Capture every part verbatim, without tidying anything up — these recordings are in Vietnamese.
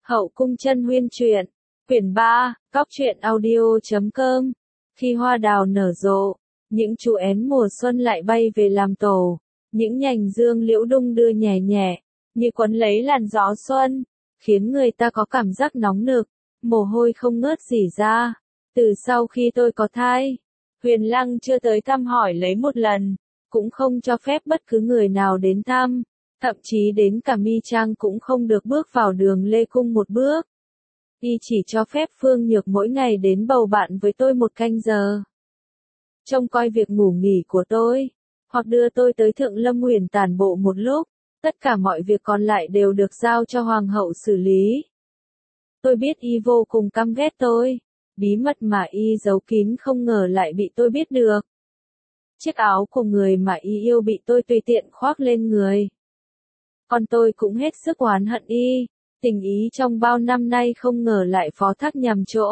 Hậu cung chân huyên truyện, quyển ba, góc truyện audio chấm com. Khi hoa đào nở rộ, những chú én mùa xuân lại bay về làm tổ, những nhành dương liễu đung đưa nhẹ nhẹ, như quấn lấy làn gió xuân, khiến người ta có cảm giác nóng nực, mồ hôi không ngớt rỉ ra. Từ sau khi tôi có thai, Huyền Lăng chưa tới thăm hỏi lấy một lần, cũng không cho phép bất cứ người nào đến thăm. Thậm chí đến cả Mi Trang cũng không được bước vào đường Lê Cung một bước. Y chỉ cho phép Phương Nhược mỗi ngày đến bầu bạn với tôi một canh giờ, trông coi việc ngủ nghỉ của tôi, hoặc đưa tôi tới Thượng Lâm Huyền tản bộ một lúc. Tất cả mọi việc còn lại đều được giao cho Hoàng hậu xử lý. Tôi biết Y vô cùng căm ghét tôi, bí mật mà Y giấu kín không ngờ lại bị tôi biết được. Chiếc áo của người mà Y yêu bị tôi tùy tiện khoác lên người. Còn tôi cũng hết sức oán hận Y, tình ý trong bao năm nay không ngờ lại phó thác nhầm chỗ.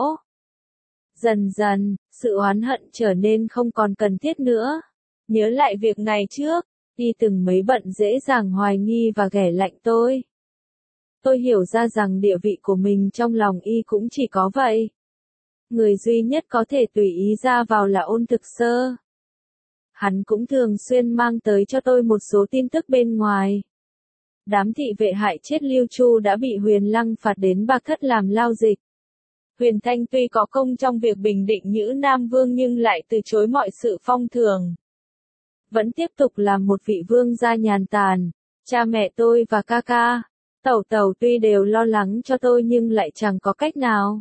Dần dần, sự oán hận trở nên không còn cần thiết nữa. Nhớ lại việc ngày trước, Y từng mấy bận dễ dàng hoài nghi và ghẻ lạnh tôi. Tôi hiểu ra rằng địa vị của mình trong lòng Y cũng chỉ có vậy. Người duy nhất có thể tùy ý ra vào là Ôn Thực Sơ. Hắn cũng thường xuyên mang tới cho tôi một số tin tức bên ngoài. Đám thị vệ hại chết Lưu Chu đã bị Huyền Lăng phạt đến bạc thất làm lao dịch. Huyền Thanh tuy có công trong việc bình định Nhữ Nam Vương nhưng lại từ chối mọi sự phong thường. Vẫn tiếp tục làm một vị vương gia nhàn tản. Cha mẹ tôi và ca ca, tẩu tẩu tuy đều lo lắng cho tôi nhưng lại chẳng có cách nào.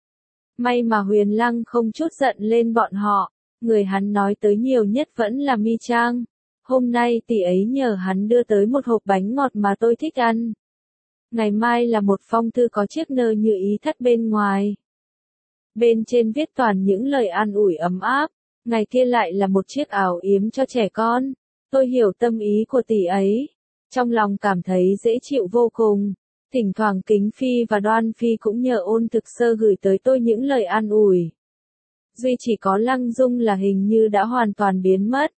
May mà Huyền Lăng không chút giận lên bọn họ, người hắn nói tới nhiều nhất vẫn là Mi Trang. Hôm nay tỷ ấy nhờ hắn đưa tới một hộp bánh ngọt mà tôi thích ăn. Ngày mai là một phong thư có chiếc nơ như ý thất bên ngoài. Bên trên viết toàn những lời an ủi ấm áp. Ngày kia lại là một chiếc áo yếm cho trẻ con. Tôi hiểu tâm ý của tỷ ấy. Trong lòng cảm thấy dễ chịu vô cùng. Thỉnh thoảng Kính Phi và Đoan Phi cũng nhờ Ôn Thực Sơ gửi tới tôi những lời an ủi. Duy chỉ có Lăng Dung là hình như đã hoàn toàn biến mất.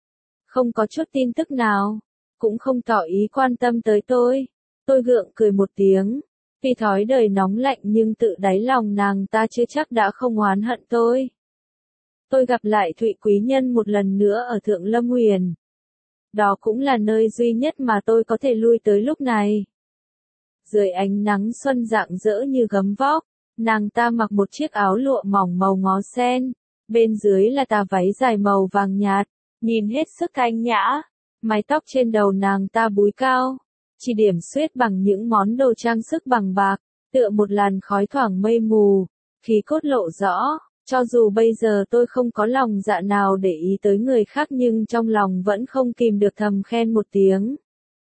Không có chút tin tức nào, cũng không tỏ ý quan tâm tới tôi. Tôi gượng cười một tiếng, vì thói đời nóng lạnh nhưng tự đáy lòng nàng ta chưa chắc đã không oán hận tôi. Tôi gặp lại Thụy Quý Nhân một lần nữa ở Thượng Lâm Huyền. Đó cũng là nơi duy nhất mà tôi có thể lui tới lúc này. Dưới ánh nắng xuân rạng rỡ như gấm vóc, nàng ta mặc một chiếc áo lụa mỏng màu ngó sen, bên dưới là tà váy dài màu vàng nhạt. Nhìn hết sức thanh nhã, mái tóc trên đầu nàng ta búi cao, chỉ điểm xuyết bằng những món đồ trang sức bằng bạc, tựa một làn khói thoảng mây mù, khí cốt lộ rõ. Cho dù bây giờ tôi không có lòng dạ nào để ý tới người khác nhưng trong lòng vẫn không kìm được thầm khen một tiếng.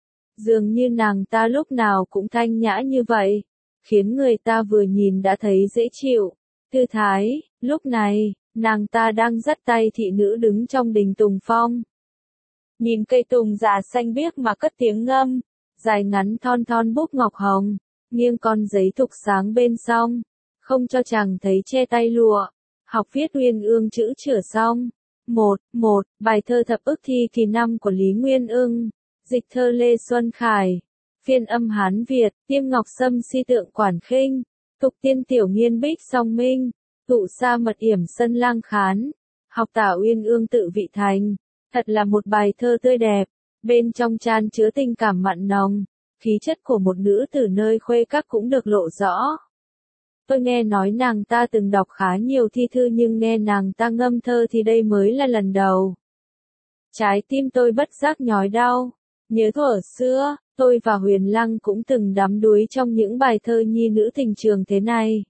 Dường như nàng ta lúc nào cũng thanh nhã như vậy, khiến người ta vừa nhìn đã thấy dễ chịu. Tư thái, lúc này, nàng ta đang dắt tay thị nữ đứng trong đình tùng phong. Nhìn cây tùng già xanh biếc mà cất tiếng ngâm, dài ngắn thon thon búp ngọc hồng, nghiêng con giấy thục sáng bên song, không cho chàng thấy che tay lụa, học viết Uyên Ương chữ chửa xong. Một, một, bài thơ thập ức thi kỳ năm của Lý Nguyên Ưng, dịch thơ Lê Xuân Khải, phiên âm Hán Việt, Tiêm Ngọc Sâm si tượng Quản Khinh, tục tiên tiểu nghiên bích song minh. Tụ sa mật yểm sân lang khán, học tả Uyên Ương tự vị thành. Thật là một bài thơ tươi đẹp, bên trong chan chứa tình cảm mặn nồng, khí chất của một nữ tử nơi khuê các cũng được lộ rõ. Tôi nghe nói nàng ta từng đọc khá nhiều thi thư nhưng nghe nàng ta ngâm thơ thì đây mới là lần đầu. Trái tim tôi bất giác nhói đau, nhớ thuở xưa, tôi và Huyền Lăng cũng từng đắm đuối trong những bài thơ nhi nữ tình trường thế này.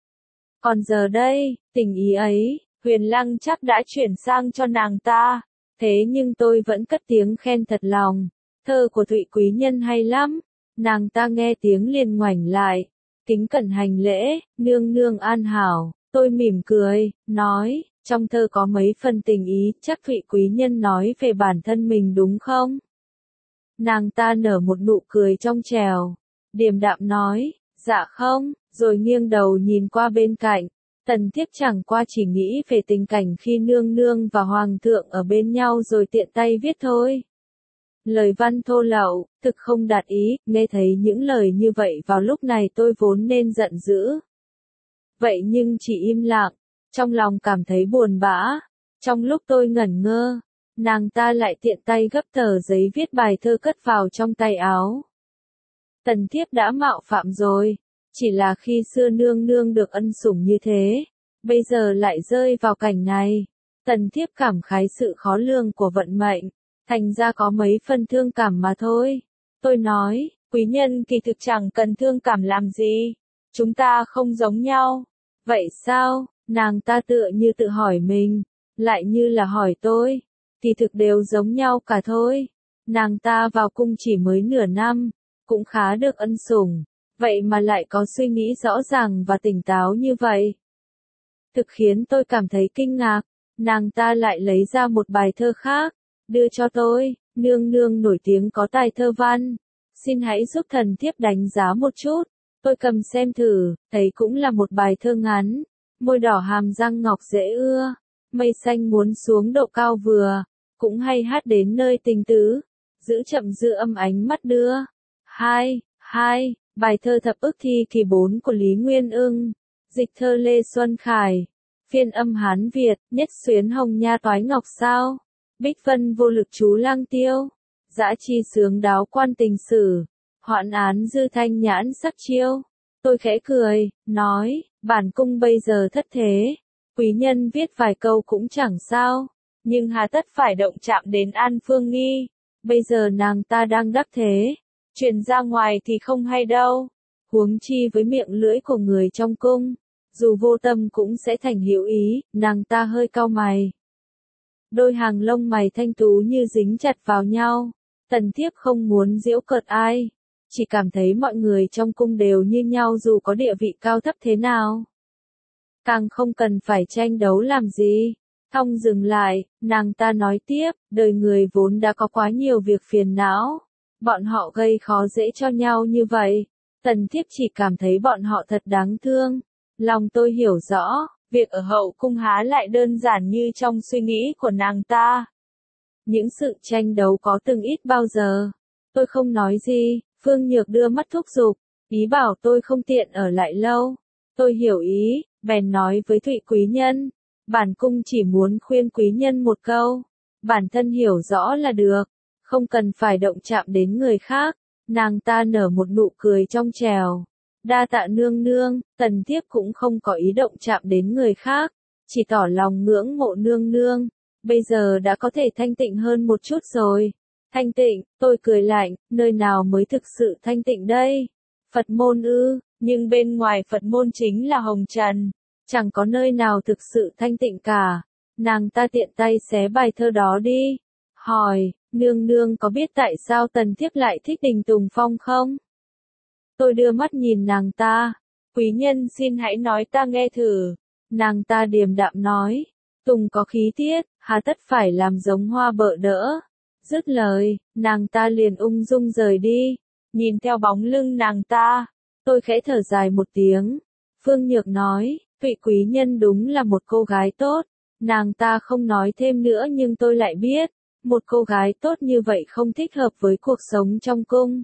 Còn giờ đây, tình ý ấy, Huyền Lăng chắc đã chuyển sang cho nàng ta. Thế nhưng tôi vẫn cất tiếng khen thật lòng. Thơ của Thụy Quý Nhân hay lắm. Nàng ta nghe tiếng liền ngoảnh lại. Kính cẩn hành lễ, nương nương an hảo. Tôi mỉm cười, nói, trong thơ có mấy phần tình ý, chắc Thụy Quý Nhân nói về bản thân mình đúng không? Nàng ta nở một nụ cười trong trèo. Điềm đạm nói, dạ không. Rồi nghiêng đầu nhìn qua bên cạnh, Tần Thiếp chẳng qua chỉ nghĩ về tình cảnh khi nương nương và hoàng thượng ở bên nhau rồi tiện tay viết thôi. Lời văn thô lậu, thực không đạt ý, nghe thấy những lời như vậy vào lúc này tôi vốn nên giận dữ. Vậy nhưng chỉ im lặng, trong lòng cảm thấy buồn bã. Trong lúc tôi ngẩn ngơ, nàng ta lại tiện tay gấp tờ giấy viết bài thơ cất vào trong tay áo. Tần thiếp đã mạo phạm rồi, chỉ là khi xưa nương nương được ân sủng như thế, bây giờ lại rơi vào cảnh này. Tần thiếp cảm khái sự khó lường của vận mệnh, thành ra có mấy phân thương cảm mà thôi. Tôi nói, quý nhân kỳ thực chẳng cần thương cảm làm gì, chúng ta không giống nhau. Vậy sao? Nàng ta tựa như tự hỏi mình, lại như là hỏi tôi, kỳ thực đều giống nhau cả thôi. Nàng ta vào cung chỉ mới nửa năm, cũng khá được ân sủng, vậy mà lại có suy nghĩ rõ ràng và tỉnh táo như vậy. Thực khiến tôi cảm thấy kinh ngạc, nàng ta lại lấy ra một bài thơ khác, đưa cho tôi, nương nương nổi tiếng có tài thơ văn, xin hãy giúp thần thiếp đánh giá một chút. Tôi cầm xem thử, thấy cũng là một bài thơ ngắn, môi đỏ hàm răng ngọc dễ ưa, mây xanh muốn xuống độ cao vừa, cũng hay hát đến nơi tình tứ, giữ chậm giữ âm ánh mắt đưa. Hai, hai, bài thơ thập ức thi kỳ bốn của Lý Nguyên Ưng, dịch thơ Lê Xuân Khải, phiên âm Hán Việt, nhất xuyến hồng nha toái ngọc sao, bích vân vô lực chú lang tiêu, dã chi sướng đáo quan tình sử, hoạn án dư thanh nhãn sắc chiêu. Tôi khẽ cười, nói, bản cung bây giờ thất thế, quý nhân viết vài câu cũng chẳng sao, nhưng hà tất phải động chạm đến An Phương Nghi, bây giờ nàng ta đang đắc thế, truyền ra ngoài thì không hay đâu, huống chi với miệng lưỡi của người trong cung, dù vô tâm cũng sẽ thành hữu ý. Nàng ta hơi cau mày, đôi hàng lông mày thanh tú như dính chặt vào nhau. Tần thiếp không muốn giễu cợt ai, chỉ cảm thấy mọi người trong cung đều như nhau dù có địa vị cao thấp thế nào. Càng không cần phải tranh đấu làm gì. Thong dừng lại, nàng ta nói tiếp, đời người vốn đã có quá nhiều việc phiền não, bọn họ gây khó dễ cho nhau như vậy. Tần thiếp chỉ cảm thấy bọn họ thật đáng thương. Lòng tôi hiểu rõ, việc ở hậu cung há lại đơn giản như trong suy nghĩ của nàng ta. Những sự tranh đấu có từng ít bao giờ. Tôi không nói gì, Phương Nhược đưa mắt thúc giục, ý bảo tôi không tiện ở lại lâu. Tôi hiểu ý, bèn nói với Thụy quý nhân, bản cung chỉ muốn khuyên quý nhân một câu, bản thân hiểu rõ là được, không cần phải động chạm đến người khác. Nàng ta nở một nụ cười trong trèo, đa tạ nương nương. Tần thiếp cũng không có ý động chạm đến người khác, chỉ tỏ lòng ngưỡng mộ nương nương, bây giờ đã có thể thanh tịnh hơn một chút rồi. Thanh tịnh, tôi cười lạnh, nơi nào mới thực sự thanh tịnh đây? Phật môn ư, nhưng bên ngoài Phật môn chính là hồng trần, chẳng có nơi nào thực sự thanh tịnh cả. Nàng ta tiện tay xé bài thơ đó đi, hỏi, nương nương có biết tại sao tần thiếp lại thích Đình Tùng Phong không? Tôi đưa mắt nhìn nàng ta, quý nhân xin hãy nói ta nghe thử. Nàng ta điềm đạm nói, Tùng có khí tiết, hà tất phải làm giống hoa bợ đỡ. Dứt lời, nàng ta liền ung dung rời đi. Nhìn theo bóng lưng nàng ta, tôi khẽ thở dài một tiếng. Phương Nhược nói, Thụy quý nhân đúng là một cô gái tốt. Nàng ta không nói thêm nữa nhưng tôi lại biết, một cô gái tốt như vậy không thích hợp với cuộc sống trong cung.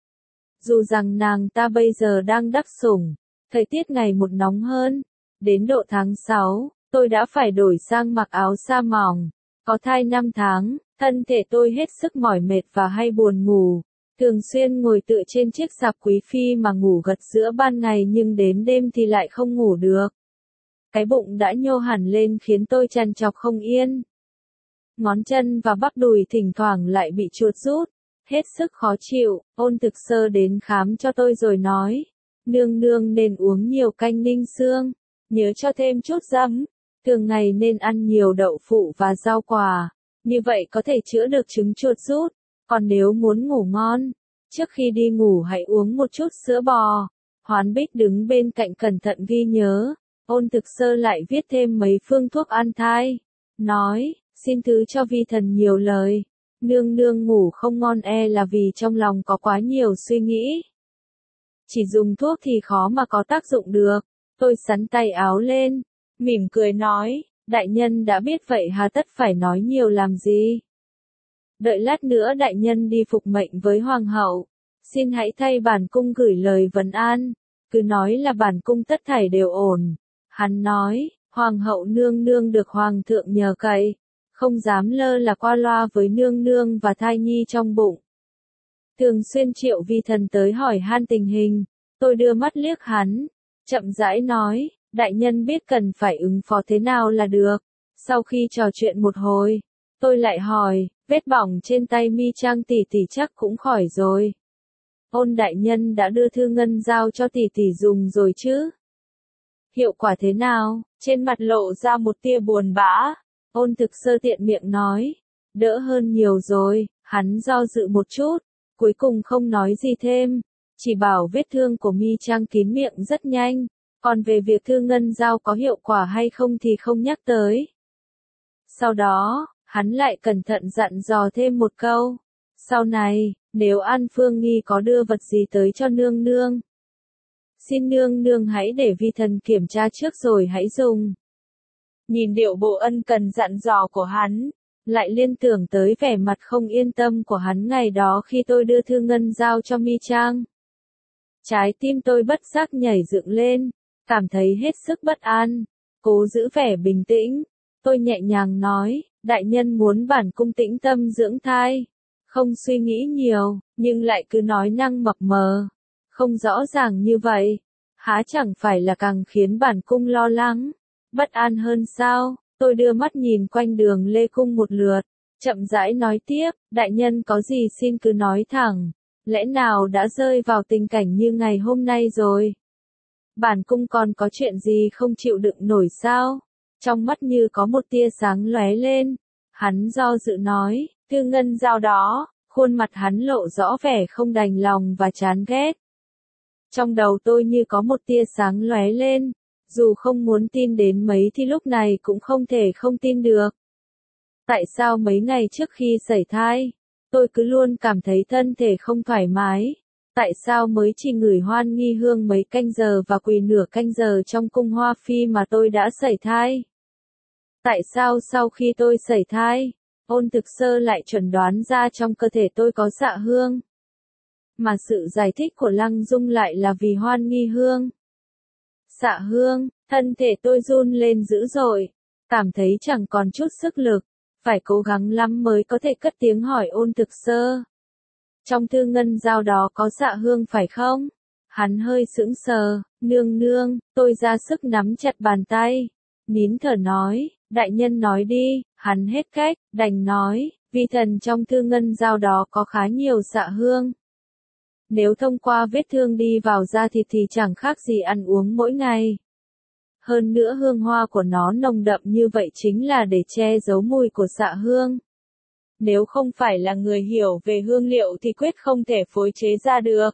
Dù rằng nàng ta bây giờ đang đắc sủng, thời tiết ngày một nóng hơn. Đến độ tháng sáu, tôi đã phải đổi sang mặc áo sa mỏng. Có thai năm tháng, thân thể tôi hết sức mỏi mệt và hay buồn ngủ. Thường xuyên ngồi tựa trên chiếc sạp quý phi mà ngủ gật giữa ban ngày nhưng đến đêm thì lại không ngủ được. Cái bụng đã nhô hẳn lên khiến tôi trằn trọc không yên. Ngón chân và bắp đùi thỉnh thoảng lại bị chuột rút, hết sức khó chịu. Ôn Thực Sơ đến khám cho tôi rồi nói, nương nương nên uống nhiều canh ninh xương, nhớ cho thêm chút giấm, thường ngày nên ăn nhiều đậu phụ và rau quả, như vậy có thể chữa được chứng chuột rút. Còn nếu muốn ngủ ngon, trước khi đi ngủ hãy uống một chút sữa bò. Hoán Bích đứng bên cạnh cẩn thận ghi nhớ. Ôn Thực Sơ lại viết thêm mấy phương thuốc an thai, nói, xin thứ cho vi thần nhiều lời. Nương nương ngủ không ngon e là vì trong lòng có quá nhiều suy nghĩ. Chỉ dùng thuốc thì khó mà có tác dụng được. Tôi xắn tay áo lên, mỉm cười nói, đại nhân đã biết vậy hà tất phải nói nhiều làm gì. đợi lát nữa đại nhân đi phục mệnh với hoàng hậu. Xin hãy thay bản cung gửi lời vấn an, cứ nói là bản cung tất thảy đều ổn. Hắn nói, hoàng hậu nương nương được hoàng thượng nhờ cậy, không dám lơ là qua loa với nương nương và thai nhi trong bụng. Thường xuyên triệu vi thần tới hỏi han tình hình, tôi đưa mắt liếc hắn, chậm rãi nói, đại nhân biết cần phải ứng phó thế nào là được. Sau khi trò chuyện một hồi, tôi lại hỏi, vết bỏng trên tay mi trang tỷ tỷ chắc cũng khỏi rồi. Ôn đại nhân đã đưa thư ngân giao cho tỷ tỷ dùng rồi chứ? Hiệu quả thế nào? Trên mặt lộ ra một tia buồn bã. Ôn thực sơ tiện miệng nói, đỡ hơn nhiều rồi. Hắn do dự một chút, cuối cùng không nói gì thêm, chỉ bảo vết thương của mi trang kín miệng rất nhanh, còn về việc thư ngân giao có hiệu quả hay không thì không nhắc tới. Sau đó, hắn lại cẩn thận dặn dò thêm một câu, sau này, nếu An Phương Nghi có đưa vật gì tới cho nương nương, xin nương nương hãy để vi thần kiểm tra trước rồi hãy dùng. Nhìn điệu bộ ân cần dặn dò của hắn, lại liên tưởng tới vẻ mặt không yên tâm của hắn ngày đó khi tôi đưa thư ngân giao cho mi trang. Trái tim tôi bất giác nhảy dựng lên, cảm thấy hết sức bất an, cố giữ vẻ bình tĩnh. Tôi nhẹ nhàng nói, đại nhân muốn bản cung tĩnh tâm dưỡng thai, không suy nghĩ nhiều, nhưng lại cứ nói năng mập mờ, không rõ ràng như vậy, há chẳng phải là càng khiến bản cung lo lắng, bất an hơn sao? Tôi đưa mắt nhìn quanh đường Lê Cung một lượt, chậm rãi nói tiếp, đại nhân có gì xin cứ nói thẳng, lẽ nào đã rơi vào tình cảnh như ngày hôm nay rồi? Bản cung còn có chuyện gì không chịu đựng nổi sao? Trong mắt như có một tia sáng lóe lên, hắn do dự nói, thư ngân giao đó, khuôn mặt hắn lộ rõ vẻ không đành lòng và chán ghét. Trong đầu tôi như có một tia sáng lóe lên, dù không muốn tin đến mấy thì lúc này cũng không thể không tin được. Tại sao mấy ngày trước khi sẩy thai, tôi cứ luôn cảm thấy thân thể không thoải mái? Tại sao mới chỉ ngửi hoan nghi hương mấy canh giờ và quỳ nửa canh giờ trong cung Hoa Phi mà tôi đã sẩy thai? Tại sao sau khi tôi sẩy thai, Ôn thực sơ lại chuẩn đoán ra trong cơ thể tôi có xạ hương? Mà sự giải thích của Lăng Dung lại là vì hoan nghi hương. Xạ hương, thân thể tôi run lên dữ dội, cảm thấy chẳng còn chút sức lực, phải cố gắng lắm mới có thể cất tiếng hỏi Ôn thực sơ. Trong thư ngân giao đó có xạ hương phải không? Hắn hơi sững sờ, nương nương, tôi ra sức nắm chặt bàn tay, nín thở nói, đại nhân nói đi, hắn hết cách, đành nói, vi thần trong thư ngân giao đó có khá nhiều xạ hương. Nếu thông qua vết thương đi vào da thịt thì chẳng khác gì ăn uống mỗi ngày. Hơn nữa hương hoa của nó nồng đậm như vậy chính là để che giấu mùi của xạ hương. Nếu không phải là người hiểu về hương liệu thì quyết không thể phối chế ra được.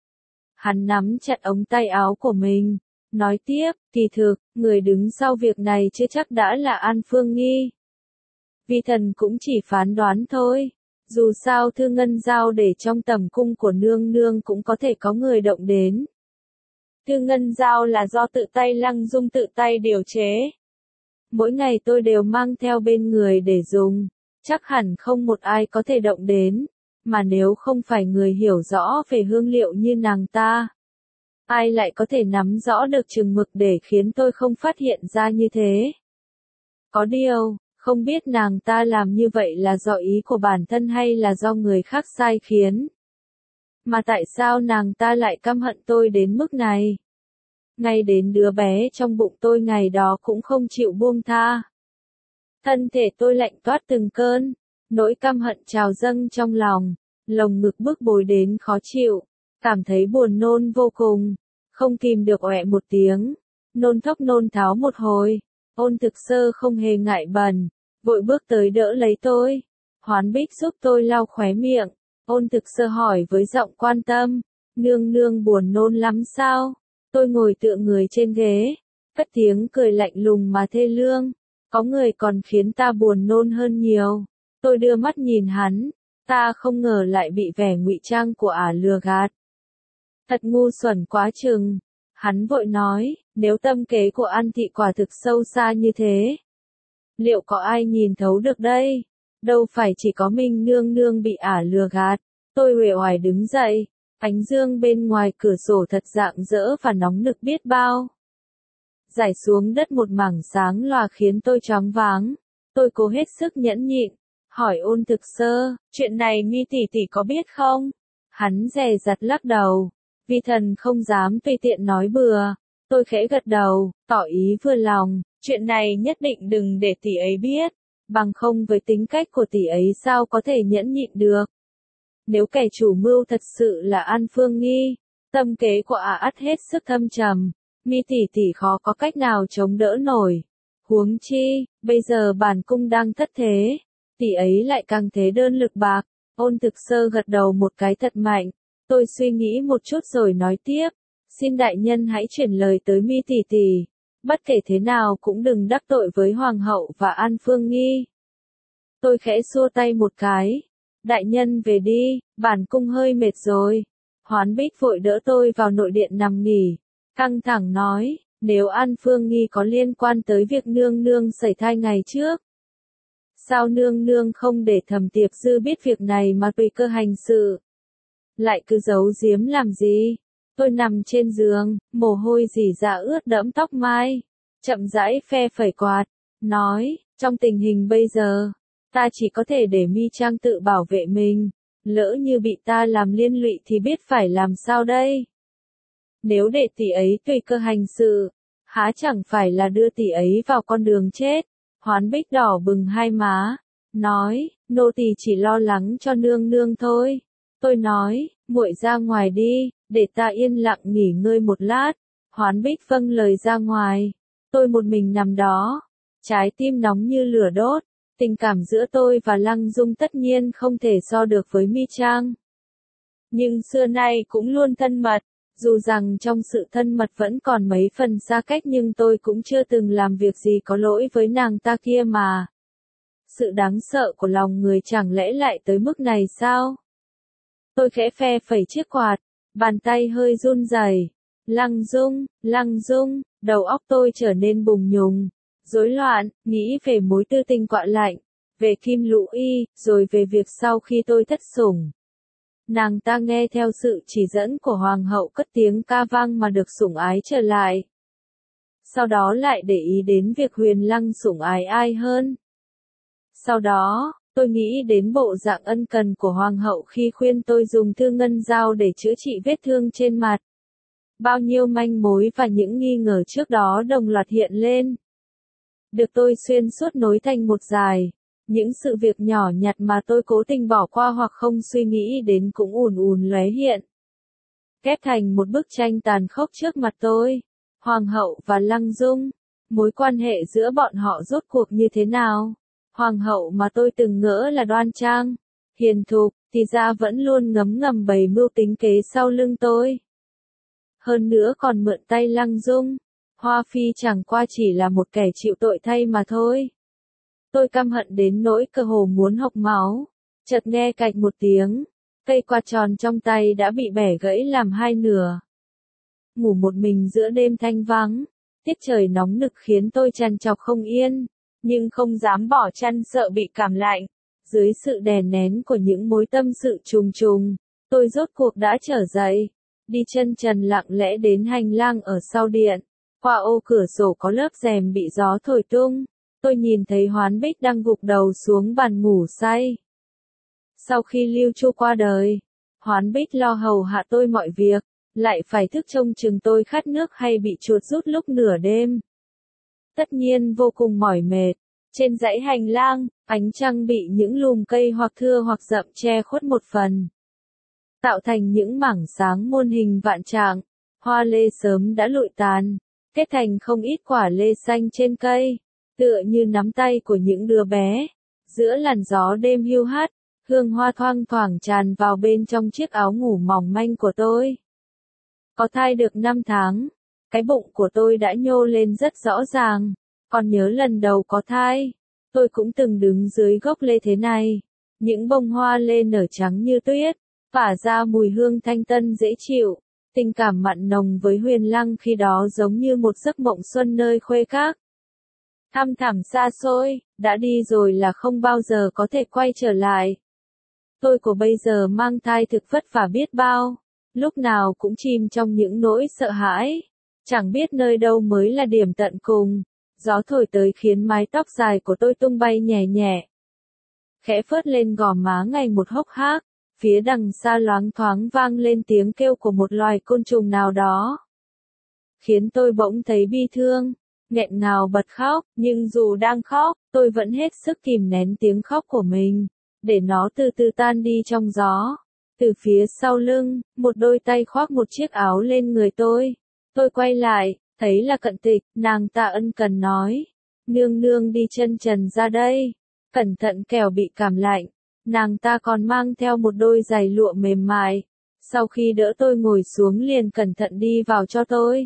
Hắn nắm chặt ống tay áo của mình, nói tiếp, kỳ thực, người đứng sau việc này chưa chắc đã là An Phương Nghi. Vi thần cũng chỉ phán đoán thôi. Dù sao thư ngân giao để trong tầm cung của nương nương cũng có thể có người động đến. Thư ngân giao là do tự tay Lăng Dung tự tay điều chế. Mỗi ngày tôi đều mang theo bên người để dùng, chắc hẳn không một ai có thể động đến, mà nếu không phải người hiểu rõ về hương liệu như nàng ta, ai lại có thể nắm rõ được chừng mực để khiến tôi không phát hiện ra như thế. Có điều, không biết nàng ta làm như vậy là do ý của bản thân hay là do người khác sai khiến. Mà tại sao nàng ta lại căm hận tôi đến mức này? Ngay đến đứa bé trong bụng tôi ngày đó cũng không chịu buông tha. Thân thể tôi lạnh toát từng cơn, nỗi căm hận trào dâng trong lòng, lồng ngực bức bối đến khó chịu, cảm thấy buồn nôn vô cùng, không kìm được ọe một tiếng, nôn thốc nôn tháo một hồi. Ôn thực sơ không hề ngại bần, vội bước tới đỡ lấy tôi. Hoán Bích giúp tôi lau khóe miệng. Ôn thực sơ hỏi với giọng quan tâm, nương nương buồn nôn lắm sao? Tôi ngồi tựa người trên ghế, cất tiếng cười lạnh lùng mà thê lương. Có người còn khiến ta buồn nôn hơn nhiều. Tôi đưa mắt nhìn hắn, ta không ngờ lại bị vẻ ngụy trang của ả lừa gạt. Thật ngu xuẩn quá chừng. Hắn vội nói, nếu tâm kế của An thị quả thực sâu xa như thế, liệu có ai nhìn thấu được đây? Đâu phải chỉ có mình nương nương bị ả lừa gạt. Tôi uể oải đứng dậy, ánh dương bên ngoài cửa sổ thật rạng rỡ và nóng nực biết bao. Rải xuống đất một mảng sáng lòa khiến tôi choáng váng. Tôi cố hết sức nhẫn nhịn, hỏi Ôn Thực Sơ, chuyện này Mi tỷ tỷ có biết không? Hắn dè dặt lắc đầu, vi thần không dám tùy tiện nói bừa. Tôi khẽ gật đầu, tỏ ý vừa lòng, chuyện này nhất định đừng để tỷ ấy biết, bằng không với tính cách của tỷ ấy sao có thể nhẫn nhịn được. Nếu kẻ chủ mưu thật sự là An Phương Nghi, tâm kế của ả ắt hết sức thâm trầm, Mi tỷ tỷ khó có cách nào chống đỡ nổi. Huống chi, bây giờ bản cung đang thất thế, tỷ ấy lại càng thế đơn lực bạc. Ôn Thực Sơ gật đầu một cái thật mạnh. Tôi suy nghĩ một chút rồi nói tiếp, xin đại nhân hãy chuyển lời tới Mi tỷ tỷ, bất kể thế nào cũng đừng đắc tội với hoàng hậu và An Phương Nghi. Tôi khẽ xua tay một cái, đại nhân về đi, bản cung hơi mệt rồi. Hoán Bích vội đỡ tôi vào nội điện nằm nghỉ, căng thẳng nói, nếu An Phương Nghi có liên quan tới việc nương nương sẩy thai ngày trước, sao nương nương không để Thẩm Tiệp Dư biết việc này mà tùy cơ hành sự? Lại cứ giấu giếm làm gì? Tôi nằm trên giường, mồ hôi rỉ rả ướt đẫm tóc mai, chậm rãi phe phẩy quạt, nói, trong tình hình bây giờ, ta chỉ có thể để Mi Trang tự bảo vệ mình, lỡ như bị ta làm liên lụy thì biết phải làm sao đây? Nếu để tỷ ấy tùy cơ hành sự, há chẳng phải là đưa tỷ ấy vào con đường chết? Hoán Bích đỏ bừng hai má, nói, nô tỳ chỉ lo lắng cho nương nương thôi. Tôi nói, muội ra ngoài đi, để ta yên lặng nghỉ ngơi một lát. Hoán Bích vâng lời ra ngoài. Tôi một mình nằm đó, trái tim nóng như lửa đốt. Tình cảm giữa tôi và Lăng Dung tất nhiên không thể so được với Mi Trang. Nhưng xưa nay cũng luôn thân mật. Dù rằng trong sự thân mật vẫn còn mấy phần xa cách nhưng tôi cũng chưa từng làm việc gì có lỗi với nàng ta kia mà. Sự đáng sợ của lòng người chẳng lẽ lại tới mức này sao? Tôi khẽ phe phẩy chiếc quạt, bàn tay hơi run rẩy. Lăng Dung, Lăng Dung, đầu óc tôi trở nên bùng nhùng, rối loạn, nghĩ về mối tư tình quạ lạnh, về Kim Lũ Y, rồi về việc sau khi tôi thất sủng. Nàng ta nghe theo sự chỉ dẫn của hoàng hậu cất tiếng ca vang mà được sủng ái trở lại. Sau đó lại để ý đến việc Huyền Lăng sủng ái ai hơn. Sau đó, tôi nghĩ đến bộ dạng ân cần của hoàng hậu khi khuyên tôi dùng thư ngân dao để chữa trị vết thương trên mặt. Bao nhiêu manh mối và những nghi ngờ trước đó đồng loạt hiện lên. Được tôi xuyên suốt nối thành một dài. Những sự việc nhỏ nhặt mà tôi cố tình bỏ qua hoặc không suy nghĩ đến cũng ùn ùn lóe hiện. Ghép thành một bức tranh tàn khốc trước mặt tôi. Hoàng hậu và Lăng Dung. Mối quan hệ giữa bọn họ rốt cuộc như thế nào? Hoàng hậu mà tôi từng ngỡ là đoan trang, hiền thục, thì ra vẫn luôn ngấm ngầm bày mưu tính kế sau lưng tôi. Hơn nữa còn mượn tay Lăng Dung. Hoa Phi chẳng qua chỉ là một kẻ chịu tội thay mà thôi. Tôi căm hận đến nỗi cơ hồ muốn hộc máu. Chợt nghe cạch một tiếng, cây quạt tròn trong tay đã bị bẻ gãy làm hai nửa. Ngủ một mình giữa đêm thanh vắng, tiết trời nóng nực khiến tôi trằn trọc không yên, nhưng không dám bỏ chăn sợ bị cảm lạnh. Dưới sự đè nén của những mối tâm sự trùng trùng, tôi rốt cuộc đã trở dậy, đi chân trần lặng lẽ đến hành lang ở sau điện. Qua ô cửa sổ có lớp rèm bị gió thổi tung. Tôi nhìn thấy Hoán Bích đang gục đầu xuống bàn ngủ say. Sau khi Lưu Chu qua đời, Hoán Bích lo hầu hạ tôi mọi việc, lại phải thức trông chừng tôi khát nước hay bị chuột rút lúc nửa đêm. Tất nhiên vô cùng mỏi mệt. Trên dãy hành lang, ánh trăng bị những lùm cây hoặc thưa hoặc rậm che khuất một phần, tạo thành những mảng sáng muôn hình vạn trạng. Hoa lê sớm đã lụi tàn, kết thành không ít quả lê xanh trên cây, tựa như nắm tay của những đứa bé. Giữa làn gió đêm hiu hắt, hương hoa thoang thoảng tràn vào bên trong chiếc áo ngủ mỏng manh của tôi. Có thai được năm tháng, cái bụng của tôi đã nhô lên rất rõ ràng. Còn nhớ lần đầu có thai, tôi cũng từng đứng dưới gốc lê thế này. Những bông hoa lê nở trắng như tuyết, phả ra mùi hương thanh tân dễ chịu. Tình cảm mặn nồng với Huyền Lăng khi đó giống như một giấc mộng xuân nơi khuê các. Thăm thẳm xa xôi, đã đi rồi là không bao giờ có thể quay trở lại. Tôi của bây giờ mang thai thực vất vả biết bao, lúc nào cũng chìm trong những nỗi sợ hãi, chẳng biết nơi đâu mới là điểm tận cùng. Gió thổi tới khiến mái tóc dài của tôi tung bay nhẹ nhẹ, khẽ phớt lên gò má ngày một hốc hác, phía đằng xa loáng thoáng vang lên tiếng kêu của một loài côn trùng nào đó, khiến tôi bỗng thấy bi thương, nghẹn ngào bật khóc, nhưng dù đang khóc, tôi vẫn hết sức kìm nén tiếng khóc của mình, để nó từ từ tan đi trong gió. Từ phía sau lưng, một đôi tay khoác một chiếc áo lên người tôi. Tôi quay lại, thấy là Cận Tịch, nàng ta ân cần nói, nương nương đi chân trần ra đây, cẩn thận kẻo bị cảm lạnh. Nàng ta còn mang theo một đôi giày lụa mềm mại, sau khi đỡ tôi ngồi xuống liền cẩn thận đi vào cho tôi,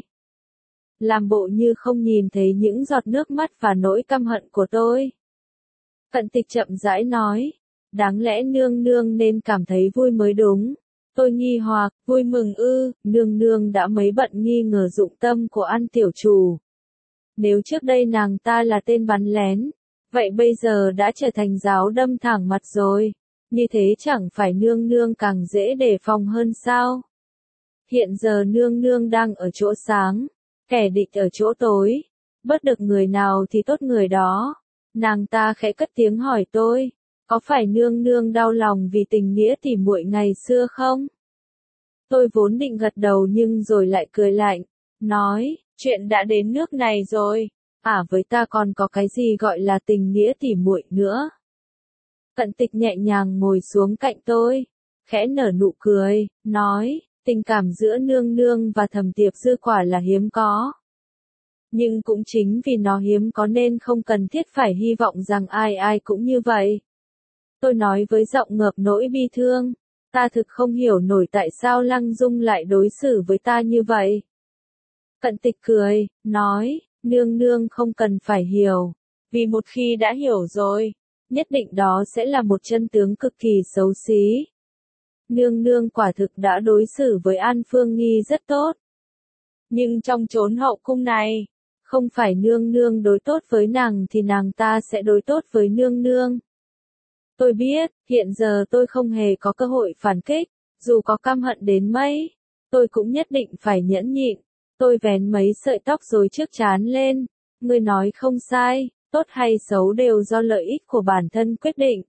làm bộ như không nhìn thấy những giọt nước mắt và nỗi căm hận của tôi. Cận Tịch chậm rãi nói, đáng lẽ nương nương nên cảm thấy vui mới đúng. Tôi nghi hoặc, vui mừng ư, nương nương đã mấy bận nghi ngờ dụng tâm của An tiểu chủ. Nếu trước đây nàng ta là tên bắn lén, vậy bây giờ đã trở thành giáo đâm thẳng mặt rồi, như thế chẳng phải nương nương càng dễ đề phòng hơn sao? Hiện giờ nương nương đang ở chỗ sáng, kẻ địch ở chỗ tối, bất được người nào thì tốt người đó. Nàng ta khẽ cất tiếng hỏi tôi, có phải nương nương đau lòng vì tình nghĩa tỉ muội ngày xưa không? Tôi vốn định gật đầu nhưng rồi lại cười lạnh, nói, chuyện đã đến nước này rồi, à với ta còn có cái gì gọi là tình nghĩa tỉ muội nữa. Cận Tịch nhẹ nhàng ngồi xuống cạnh tôi, khẽ nở nụ cười, nói, tình cảm giữa nương nương và Thẩm Tiệp Dư quả là hiếm có. Nhưng cũng chính vì nó hiếm có nên không cần thiết phải hy vọng rằng ai ai cũng như vậy. Tôi nói với giọng ngập nỗi bi thương, ta thực không hiểu nổi tại sao Lăng Dung lại đối xử với ta như vậy. Cận Tịch cười, nói, nương nương không cần phải hiểu, vì một khi đã hiểu rồi, nhất định đó sẽ là một chân tướng cực kỳ xấu xí. Nương nương quả thực đã đối xử với An Phương Nghi rất tốt. Nhưng trong chốn hậu cung này, không phải nương nương đối tốt với nàng thì nàng ta sẽ đối tốt với nương nương. Tôi biết, hiện giờ tôi không hề có cơ hội phản kích, dù có căm hận đến mấy, tôi cũng nhất định phải nhẫn nhịn. Tôi vén mấy sợi tóc rối trước trán lên, ngươi nói không sai, tốt hay xấu đều do lợi ích của bản thân quyết định.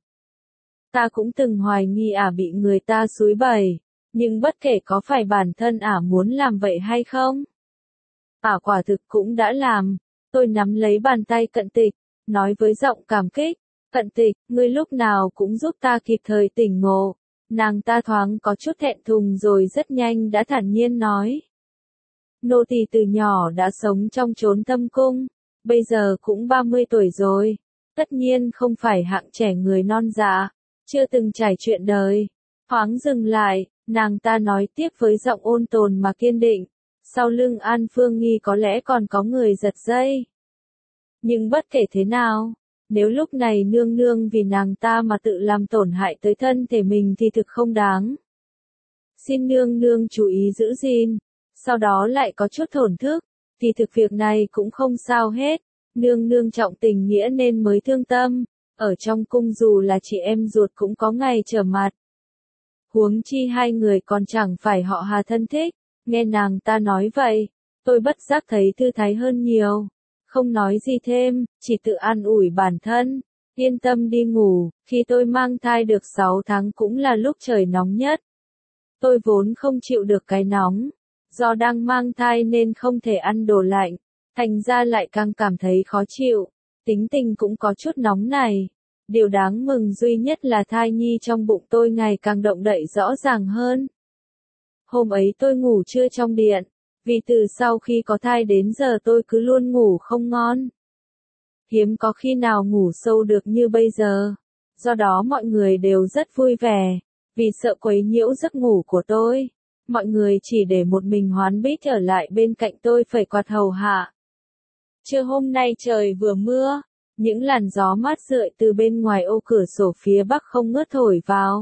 Ta cũng từng hoài nghi ả bị người ta xúi bày, nhưng bất kể có phải bản thân ả muốn làm vậy hay không, ả quả thực cũng đã làm. Tôi nắm lấy bàn tay Cận Tịch, nói với giọng cảm kích, Cận Tịch, ngươi lúc nào cũng giúp ta kịp thời tỉnh ngộ. Nàng ta thoáng có chút thẹn thùng rồi rất nhanh đã thản nhiên nói. Nô tỳ từ nhỏ đã sống trong chốn thâm cung, bây giờ cũng ba mươi tuổi rồi, tất nhiên không phải hạng trẻ người non dạ, chưa từng trải chuyện đời. Thoáng dừng lại, nàng ta nói tiếp với giọng ôn tồn mà kiên định, sau lưng An Phương Nghi có lẽ còn có người giật dây. Nhưng bất kể thế nào, nếu lúc này nương nương vì nàng ta mà tự làm tổn hại tới thân thể mình thì thực không đáng. Xin nương nương chú ý giữ gìn, sau đó lại có chút thổn thức, thì thực việc này cũng không sao hết. Nương nương trọng tình nghĩa nên mới thương tâm, ở trong cung dù là chị em ruột cũng có ngày trở mặt. Huống chi hai người còn chẳng phải họ Hà thân thích. Nghe nàng ta nói vậy, tôi bất giác thấy thư thái hơn nhiều. Không nói gì thêm, chỉ tự an ủi bản thân, yên tâm đi ngủ. Khi tôi mang thai được sáu tháng cũng là lúc trời nóng nhất. Tôi vốn không chịu được cái nóng, do đang mang thai nên không thể ăn đồ lạnh, thành ra lại càng cảm thấy khó chịu, tính tình cũng có chút nóng này. Điều đáng mừng duy nhất là thai nhi trong bụng tôi ngày càng động đậy rõ ràng hơn. Hôm ấy tôi ngủ trưa trong điện, vì từ sau khi có thai đến giờ tôi cứ luôn ngủ không ngon. Hiếm có khi nào ngủ sâu được như bây giờ, do đó mọi người đều rất vui vẻ, vì sợ quấy nhiễu giấc ngủ của tôi. Mọi người chỉ để một mình Hoán Bích ở lại bên cạnh tôi phẩy quạt hầu hạ. Trưa hôm nay trời vừa mưa, những làn gió mát rượi từ bên ngoài ô cửa sổ phía bắc không ngớt thổi vào.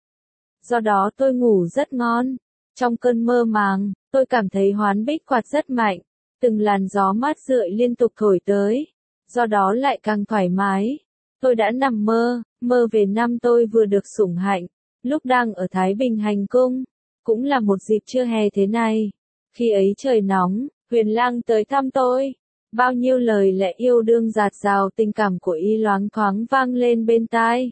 Do đó tôi ngủ rất ngon. Trong cơn mơ màng, tôi cảm thấy Hoán Bích quạt rất mạnh, từng làn gió mát rượi liên tục thổi tới, do đó lại càng thoải mái. Tôi đã nằm mơ, mơ về năm tôi vừa được sủng hạnh, lúc đang ở Thái Bình hành cung, cũng là một dịp trưa hè thế này. Khi ấy trời nóng, Huyền Lang tới thăm tôi. Bao nhiêu lời lẽ yêu đương dạt dào tình cảm của y loáng thoáng vang lên bên tai.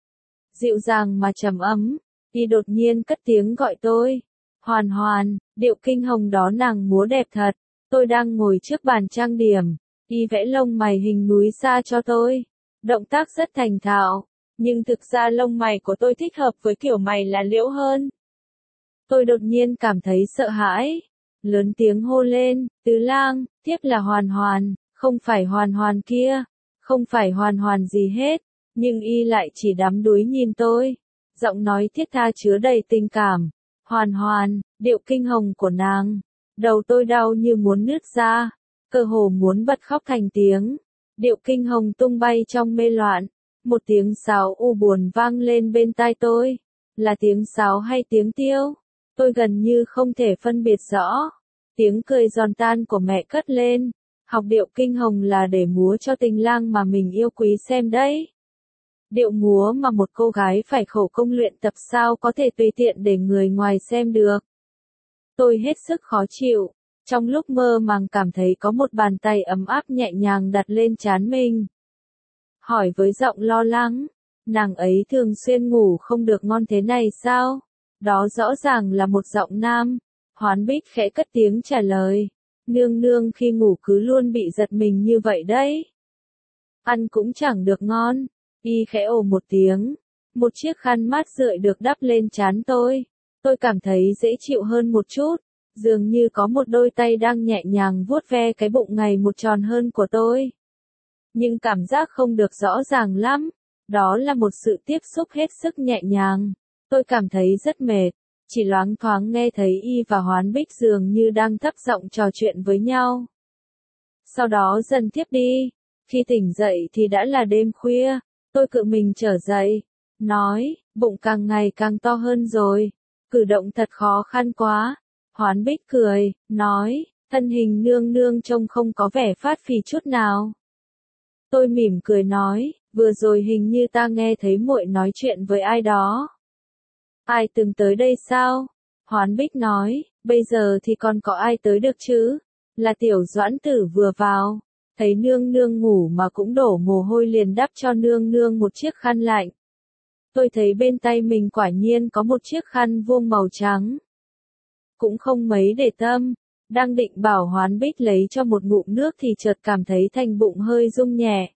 Dịu dàng mà trầm ấm, y đột nhiên cất tiếng gọi tôi. Hoàn Hoàn, điệu kinh hồng đó nàng múa đẹp thật. Tôi đang ngồi trước bàn trang điểm, y vẽ lông mày hình núi xa cho tôi. Động tác rất thành thạo, nhưng thực ra lông mày của tôi thích hợp với kiểu mày lá liễu hơn. Tôi đột nhiên cảm thấy sợ hãi, lớn tiếng hô lên, Tứ Lang, tiếp là Hoàn Hoàn, không phải Hoàn Hoàn kia, không phải Hoàn Hoàn gì hết, nhưng y lại chỉ đắm đuối nhìn tôi, giọng nói thiết tha chứa đầy tình cảm. Hoàn Hoàn, điệu kinh hồng của nàng, đầu tôi đau như muốn nứt ra, cơ hồ muốn bật khóc thành tiếng. Điệu kinh hồng tung bay trong mê loạn, một tiếng sáo u buồn vang lên bên tai tôi, là tiếng sáo hay tiếng tiêu, tôi gần như không thể phân biệt rõ. Tiếng cười giòn tan của mẹ cất lên, học điệu kinh hồng là để múa cho tình lang mà mình yêu quý xem đấy. Điệu múa mà một cô gái phải khổ công luyện tập sao có thể tùy tiện để người ngoài xem được. Tôi hết sức khó chịu, trong lúc mơ màng cảm thấy có một bàn tay ấm áp nhẹ nhàng đặt lên trán mình. Hỏi với giọng lo lắng, nàng ấy thường xuyên ngủ không được ngon thế này sao? Đó rõ ràng là một giọng nam. Hoán Bích khẽ cất tiếng trả lời, nương nương khi ngủ cứ luôn bị giật mình như vậy đấy. Ăn cũng chẳng được ngon. Y khẽ ồ một tiếng, một chiếc khăn mát rượi được đắp lên trán tôi. Tôi cảm thấy dễ chịu hơn một chút, dường như có một đôi tay đang nhẹ nhàng vuốt ve cái bụng ngày một tròn hơn của tôi. Nhưng cảm giác không được rõ ràng lắm, đó là một sự tiếp xúc hết sức nhẹ nhàng. Tôi cảm thấy rất mệt, chỉ loáng thoáng nghe thấy y và Hoán Bích dường như đang thấp giọng trò chuyện với nhau. Sau đó dần thiếp đi, khi tỉnh dậy thì đã là đêm khuya. Tôi cự mình trở dậy, nói, bụng càng ngày càng to hơn rồi, cử động thật khó khăn quá. Hoán Bích cười, nói, thân hình nương nương trông không có vẻ phát phì chút nào. Tôi mỉm cười nói, vừa rồi hình như ta nghe thấy muội nói chuyện với ai đó. Ai từng tới đây sao? Hoán Bích nói, bây giờ thì còn có ai tới được chứ? Là Tiểu Doãn Tử vừa vào. Thấy nương nương ngủ mà cũng đổ mồ hôi liền đắp cho nương nương một chiếc khăn lạnh. Tôi thấy bên tay mình quả nhiên có một chiếc khăn vuông màu trắng. Cũng không mấy để tâm, đang định bảo Hoán Bích lấy cho một ngụm nước thì chợt cảm thấy thành bụng hơi rung nhẹ.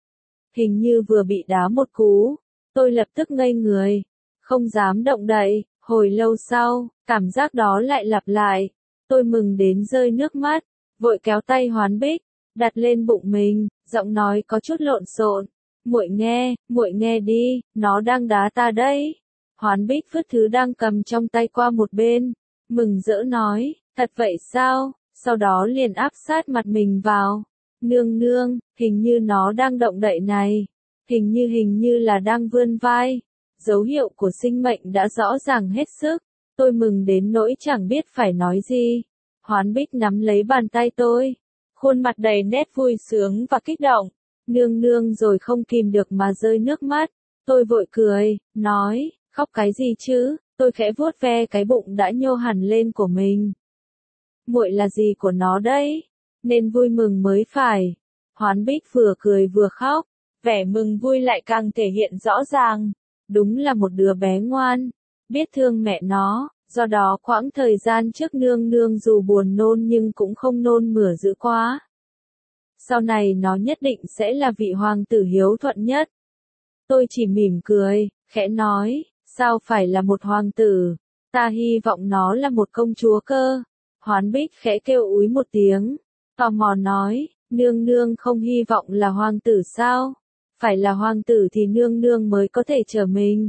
Hình như vừa bị đá một cú, tôi lập tức ngây người, không dám động đậy. Hồi lâu sau, cảm giác đó lại lặp lại. Tôi mừng đến rơi nước mắt, vội kéo tay Hoán Bích, đặt lên bụng mình, giọng nói có chút lộn xộn. Muội nghe, muội nghe đi, nó đang đá ta đấy. Hoán Bích vứt thứ đang cầm trong tay qua một bên, mừng rỡ nói, thật vậy sao? Sau đó liền áp sát mặt mình vào. Nương nương, hình như nó đang động đậy này. Hình như hình như là đang vươn vai. Dấu hiệu của sinh mệnh đã rõ ràng hết sức. Tôi mừng đến nỗi chẳng biết phải nói gì. Hoán Bích nắm lấy bàn tay tôi, khuôn mặt đầy nét vui sướng và kích động. Nương nương rồi không kìm được mà rơi nước mắt. Tôi vội cười, nói, khóc cái gì chứ? Tôi khẽ vuốt ve cái bụng đã nhô hẳn lên của mình. Muội là gì của nó đấy? Nên vui mừng mới phải. Hoán Bích vừa cười vừa khóc, vẻ mừng vui lại càng thể hiện rõ ràng. Đúng là một đứa bé ngoan, biết thương mẹ nó, do đó quãng thời gian trước nương nương dù buồn nôn nhưng cũng không nôn mửa dữ quá. Sau này nó nhất định sẽ là vị hoàng tử hiếu thuận nhất. Tôi chỉ mỉm cười, khẽ nói, sao phải là một hoàng tử, ta hy vọng nó là một công chúa cơ. Hoán Bích khẽ kêu úi một tiếng, tò mò nói, nương nương không hy vọng là hoàng tử sao? Phải là hoàng tử thì nương nương mới có thể trở mình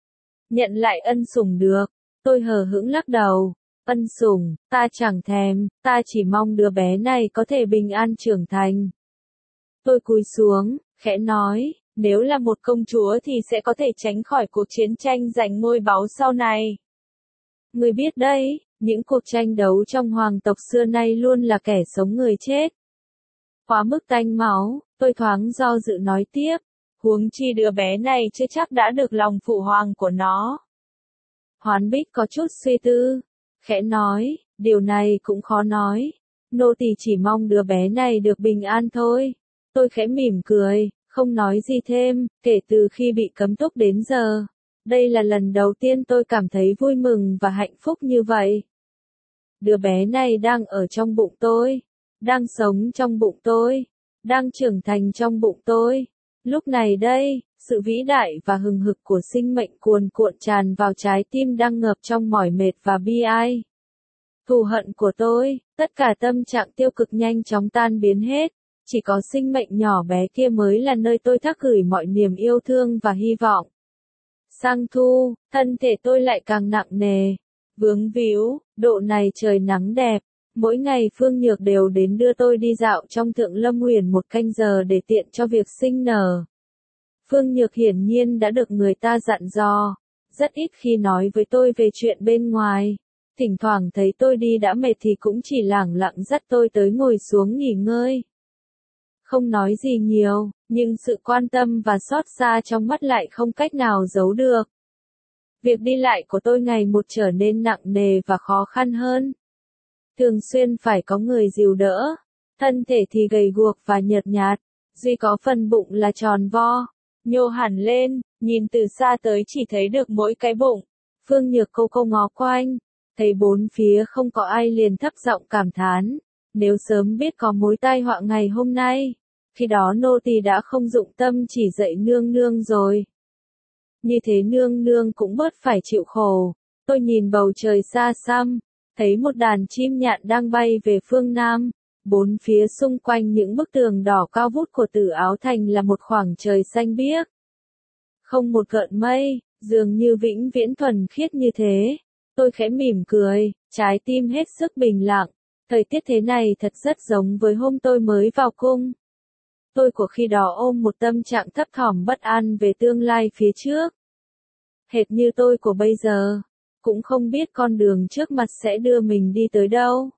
nhận lại ân sủng được. Tôi hờ hững lắc đầu, ân sủng, ta chẳng thèm, ta chỉ mong đứa bé này có thể bình an trưởng thành. Tôi cúi xuống, khẽ nói, nếu là một công chúa thì sẽ có thể tránh khỏi cuộc chiến tranh giành ngôi báu sau này. Người biết đấy, những cuộc tranh đấu trong hoàng tộc xưa nay luôn là kẻ sống người chết. Quá mức tanh máu, Tôi thoáng do dự nói tiếp, huống chi đứa bé này chưa chắc đã được lòng phụ hoàng của nó. Hoán Bích có chút suy tư, khẽ nói, điều này cũng khó nói. Nô tỳ chỉ mong đứa bé này được bình an thôi. Tôi khẽ mỉm cười, không nói gì thêm, kể từ khi bị cấm túc đến giờ. Đây là lần đầu tiên tôi cảm thấy vui mừng và hạnh phúc như vậy. Đứa bé này đang ở trong bụng tôi, đang sống trong bụng tôi, đang trưởng thành trong bụng tôi. Lúc này đây, sự vĩ đại và hừng hực của sinh mệnh cuồn cuộn tràn vào trái tim đang ngập trong mỏi mệt và bi ai. Thù hận của tôi, tất cả tâm trạng tiêu cực nhanh chóng tan biến hết, chỉ có sinh mệnh nhỏ bé kia mới là nơi tôi thác gửi mọi niềm yêu thương và hy vọng. Sang thu, thân thể tôi lại càng nặng nề, vướng víu, độ này trời nắng đẹp, mỗi ngày Phương Nhược đều đến đưa tôi đi dạo trong Thượng Lâm Huyền một canh giờ để tiện cho việc sinh nở. Phương Nhược hiển nhiên đã được người ta dặn dò, rất ít khi nói với tôi về chuyện bên ngoài. Thỉnh thoảng thấy tôi đi đã mệt thì cũng chỉ lẳng lặng dắt tôi tới ngồi xuống nghỉ ngơi. Không nói gì nhiều, nhưng sự quan tâm và xót xa trong mắt lại không cách nào giấu được. Việc đi lại của tôi ngày một trở nên nặng nề và khó khăn hơn. Thường xuyên phải có người dìu đỡ, thân thể thì gầy guộc và nhợt nhạt, duy có phần bụng là tròn vo, nhô hẳn lên, nhìn từ xa tới chỉ thấy được mỗi cái bụng. Phương Nhược cô cô ngó quanh, thấy bốn phía không có ai liền thấp giọng cảm thán, nếu sớm biết có mối tai họa ngày hôm nay, khi đó nô tỳ đã không dụng tâm chỉ dạy nương nương rồi. Như thế nương nương cũng bớt phải chịu khổ. Tôi nhìn bầu trời xa xăm, thấy một đàn chim nhạn đang bay về phương Nam, bốn phía xung quanh những bức tường đỏ cao vút của Tử Áo Thành là một khoảng trời xanh biếc. Không một gợn mây, dường như vĩnh viễn thuần khiết như thế. Tôi khẽ mỉm cười, trái tim hết sức bình lặng. Thời tiết thế này thật rất giống với hôm tôi mới vào cung. Tôi của khi đó ôm một tâm trạng thấp thỏm bất an về tương lai phía trước. Hệt như tôi của bây giờ, cũng không biết con đường trước mặt sẽ đưa mình đi tới đâu.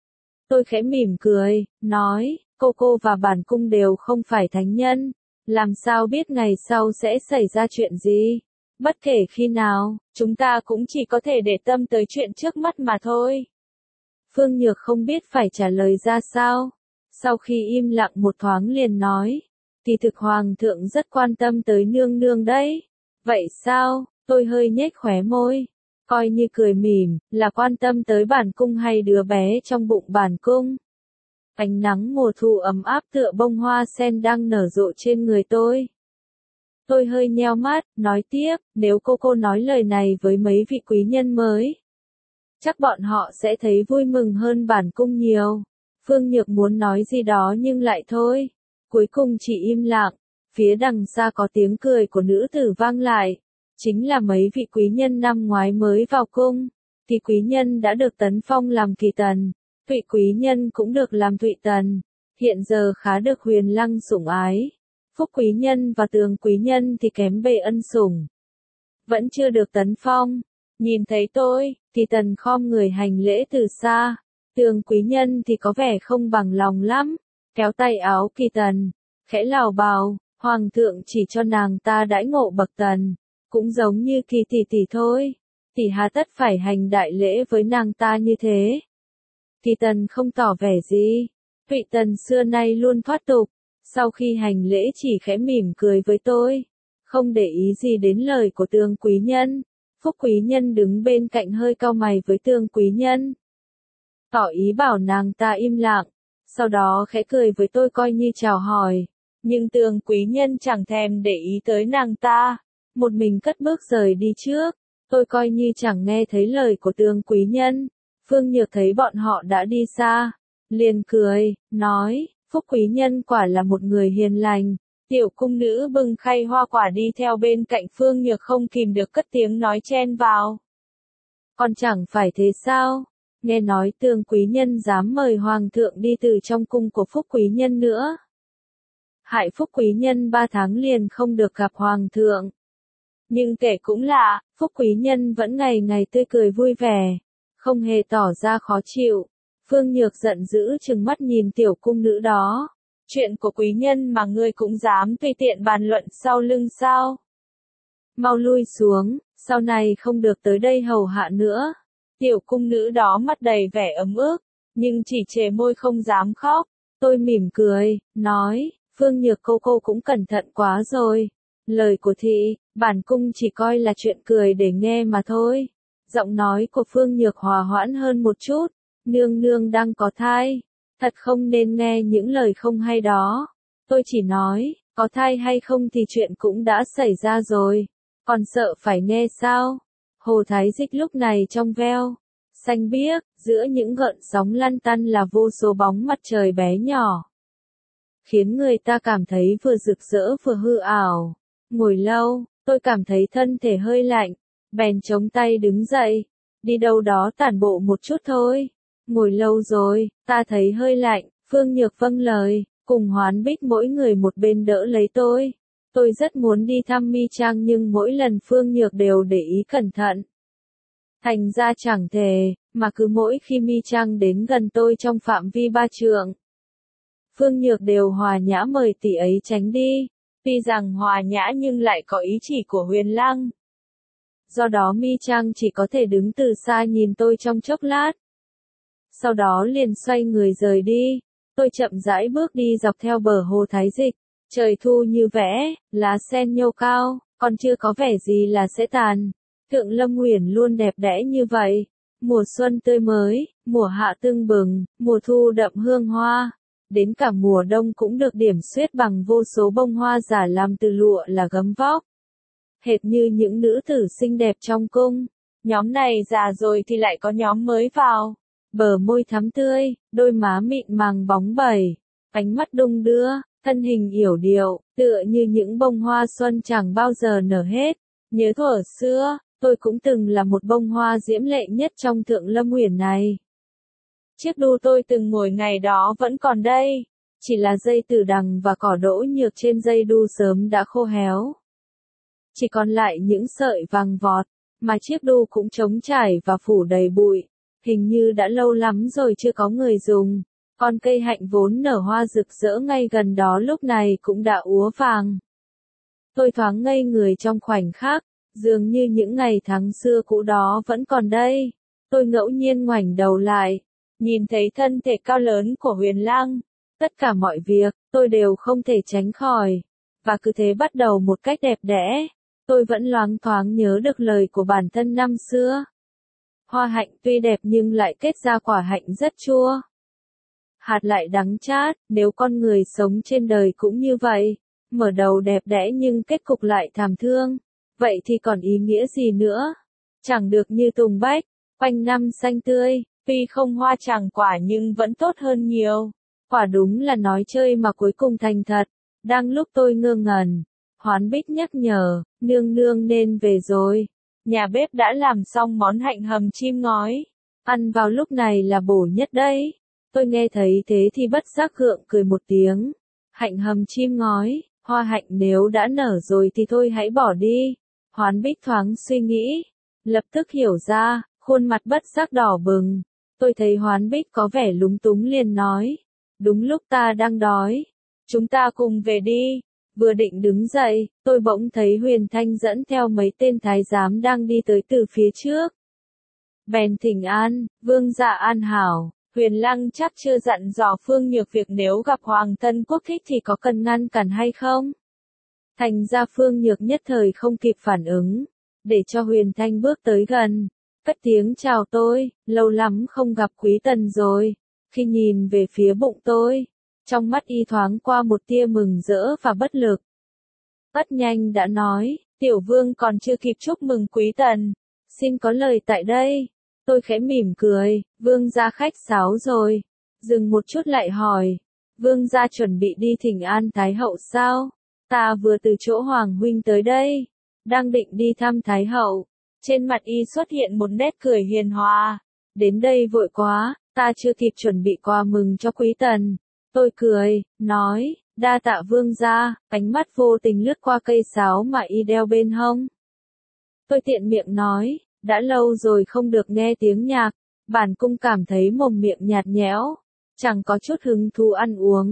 Tôi khẽ mỉm cười, nói, cô cô và bản cung đều không phải thánh nhân, làm sao biết ngày sau sẽ xảy ra chuyện gì. Bất kể khi nào, chúng ta cũng chỉ có thể để tâm tới chuyện trước mắt mà thôi. Phương Nhược không biết phải trả lời ra sao. Sau khi im lặng một thoáng liền nói, thì thực hoàng thượng rất quan tâm tới nương nương đấy. Vậy sao? Tôi hơi nhếch khóe môi, coi như cười mỉm, là quan tâm tới bản cung hay đứa bé trong bụng bản cung. Ánh nắng mùa thu ấm áp tựa bông hoa sen đang nở rộ trên người tôi. Tôi hơi nheo mắt, nói tiếp, nếu cô cô nói lời này với mấy vị quý nhân mới, chắc bọn họ sẽ thấy vui mừng hơn bản cung nhiều. Phương Nhược muốn nói gì đó nhưng lại thôi. Cuối cùng chỉ im lặng, phía đằng xa có tiếng cười của nữ tử vang lại. Chính là mấy vị quý nhân năm ngoái mới vào cung. Thì quý nhân đã được tấn phong làm kỳ tần, Thụy quý nhân cũng được làm Thụy tần. Hiện giờ khá được Huyền Lăng sủng ái. Phúc quý nhân và Tường quý nhân thì kém bề ân sủng, vẫn chưa được tấn phong. Nhìn thấy tôi, thì tần khom người hành lễ từ xa. Tường quý nhân thì có vẻ không bằng lòng lắm, kéo tay áo kỳ tần, khẽ lào bào, hoàng thượng chỉ cho nàng ta đãi ngộ bậc tần, cũng giống như kỳ tỷ tỷ thôi, tỷ hà tất phải hành đại lễ với nàng ta như thế. Kỳ tần không tỏ vẻ gì, Thụy tần xưa nay luôn thoát tục, sau khi hành lễ chỉ khẽ mỉm cười với tôi, không để ý gì đến lời của Tường quý nhân. Phúc quý nhân đứng bên cạnh hơi cau mày với Tường quý nhân, tỏ ý bảo nàng ta im lặng, sau đó khẽ cười với tôi coi như chào hỏi. Nhưng Tường quý nhân chẳng thèm để ý tới nàng ta, một mình cất bước rời đi trước. Tôi coi như chẳng nghe thấy lời của Tường quý nhân. Phương Nhược thấy bọn họ đã đi xa, liền cười, nói, Phúc quý nhân quả là một người hiền lành. Tiểu cung nữ bưng khay hoa quả đi theo bên cạnh Phương Nhược không kìm được cất tiếng nói chen vào. Còn chẳng phải thế sao? Nghe nói Tường quý nhân dám mời hoàng thượng đi từ trong cung của Phúc quý nhân nữa. Hại Phúc quý nhân ba tháng liền không được gặp hoàng thượng. Nhưng kể cũng lạ, Phúc quý nhân vẫn ngày ngày tươi cười vui vẻ, không hề tỏ ra khó chịu. Phương Nhược giận dữ trừng mắt nhìn tiểu cung nữ đó. Chuyện của quý nhân mà ngươi cũng dám tùy tiện bàn luận sau lưng sao? Mau lui xuống, sau này không được tới đây hầu hạ nữa. Tiểu cung nữ đó mắt đầy vẻ ấm ức, nhưng chỉ chề môi không dám khóc. Tôi mỉm cười, nói, Phương Nhược cô cô cũng cẩn thận quá rồi. Lời của thị, bản cung chỉ coi là chuyện cười để nghe mà thôi. Giọng nói của Phương Nhược hòa hoãn hơn một chút, nương nương đang có thai. Thật không nên nghe những lời không hay đó. Tôi chỉ nói, có thai hay không thì chuyện cũng đã xảy ra rồi. Còn sợ phải nghe sao? Hồ Thái Dịch lúc này trong veo, xanh biếc, giữa những gợn sóng lăn tăn là vô số bóng mặt trời bé nhỏ. Khiến người ta cảm thấy vừa rực rỡ vừa hư ảo. Ngồi lâu, tôi cảm thấy thân thể hơi lạnh, bèn chống tay đứng dậy, đi đâu đó tản bộ một chút thôi. Ngồi lâu rồi, ta thấy hơi lạnh, Phương Nhược vâng lời, cùng Hoán Bích mỗi người một bên đỡ lấy tôi. Tôi rất muốn đi thăm Mi Trang nhưng mỗi lần Phương Nhược đều để ý cẩn thận. Thành ra chẳng thể, mà cứ mỗi khi Mi Trang đến gần tôi trong phạm vi ba trượng, Phương Nhược đều hòa nhã mời tỷ ấy tránh đi. Tuy rằng hòa nhã nhưng lại có ý chỉ của Huyền Lăng. Do đó Mi Trang chỉ có thể đứng từ xa nhìn tôi trong chốc lát. Sau đó liền xoay người rời đi. Tôi chậm rãi bước đi dọc theo bờ hồ Thái Dịch. Trời thu như vẽ, lá sen nhô cao, còn chưa có vẻ gì là sẽ tàn. Thượng Lâm Uyển luôn đẹp đẽ như vậy. Mùa xuân tươi mới, mùa hạ tưng bừng, mùa thu đậm hương hoa. Đến cả mùa đông cũng được điểm xuyết bằng vô số bông hoa giả làm từ lụa là gấm vóc. Hệt như những nữ tử xinh đẹp trong cung. Nhóm này già rồi thì lại có nhóm mới vào. Bờ môi thắm tươi, đôi má mịn màng bóng bẩy, ánh mắt đung đưa, thân hình yểu điệu, tựa như những bông hoa xuân chẳng bao giờ nở hết. Nhớ thuở xưa, tôi cũng từng là một bông hoa diễm lệ nhất trong Thượng Lâm Uyển này. Chiếc đu tôi từng ngồi ngày đó vẫn còn đây, chỉ là dây tử đằng và cỏ đỗ nhược trên dây đu sớm đã khô héo. Chỉ còn lại những sợi vàng vọt, mà chiếc đu cũng trống trải và phủ đầy bụi, hình như đã lâu lắm rồi chưa có người dùng. Con cây hạnh vốn nở hoa rực rỡ ngay gần đó lúc này cũng đã úa vàng. Tôi thoáng ngây người trong khoảnh khắc, dường như những ngày tháng xưa cũ đó vẫn còn đây. Tôi ngẫu nhiên ngoảnh đầu lại, nhìn thấy thân thể cao lớn của Huyền Lăng. Tất cả mọi việc, tôi đều không thể tránh khỏi. Và cứ thế bắt đầu một cách đẹp đẽ. Tôi vẫn loáng thoáng nhớ được lời của bản thân năm xưa. Hoa hạnh tuy đẹp nhưng lại kết ra quả hạnh rất chua. Hạt lại đắng chát, nếu con người sống trên đời cũng như vậy. Mở đầu đẹp đẽ nhưng kết cục lại thảm thương. Vậy thì còn ý nghĩa gì nữa? Chẳng được như tùng bách, quanh năm xanh tươi. Tuy không hoa chẳng quả nhưng vẫn tốt hơn nhiều. Quả đúng là nói chơi mà cuối cùng thành thật. Đang lúc tôi ngơ ngẩn, Hoán Bích nhắc nhở, nương nương nên về rồi. Nhà bếp đã làm xong món hạnh hầm chim ngói. Ăn vào lúc này là bổ nhất đấy. Tôi nghe thấy thế thì bất giác gượng cười một tiếng. Hạnh hầm chim ngói, hoa hạnh nếu đã nở rồi thì thôi hãy bỏ đi. Hoán Bích thoáng suy nghĩ, lập tức hiểu ra, khuôn mặt bất giác đỏ bừng. Tôi thấy Hoán Bích có vẻ lúng túng liền nói. Đúng lúc ta đang đói. Chúng ta cùng về đi. Vừa định đứng dậy, tôi bỗng thấy Huyền Thanh dẫn theo mấy tên thái giám đang đi tới từ phía trước. Bèn thỉnh an, vương dạ an hảo. Huyền Lăng chắc chưa dặn dò Phương Nhược việc nếu gặp Hoàng thân quốc thích thì có cần ngăn cản hay không? Thành ra Phương Nhược nhất thời không kịp phản ứng, để cho Huyền Thanh bước tới gần, cất tiếng chào tôi, lâu lắm không gặp quý tần rồi. Khi nhìn về phía bụng tôi, trong mắt y thoáng qua một tia mừng rỡ và bất lực. Rất nhanh đã nói, tiểu vương còn chưa kịp chúc mừng quý tần, xin có lời tại đây. Tôi khẽ mỉm cười, vương gia khách sáo rồi. Dừng một chút lại hỏi, vương gia chuẩn bị đi thỉnh an Thái hậu sao? Ta vừa từ chỗ Hoàng huynh tới đây, đang định đi thăm Thái hậu. Trên mặt y xuất hiện một nét cười hiền hòa. Đến đây vội quá, ta chưa kịp chuẩn bị quà mừng cho quý tần. Tôi cười, nói, đa tạ vương gia, ánh mắt vô tình lướt qua cây sáo mà y đeo bên hông. Tôi tiện miệng nói, đã lâu rồi không được nghe tiếng nhạc, bản cung cảm thấy mồm miệng nhạt nhẽo, chẳng có chút hứng thú ăn uống.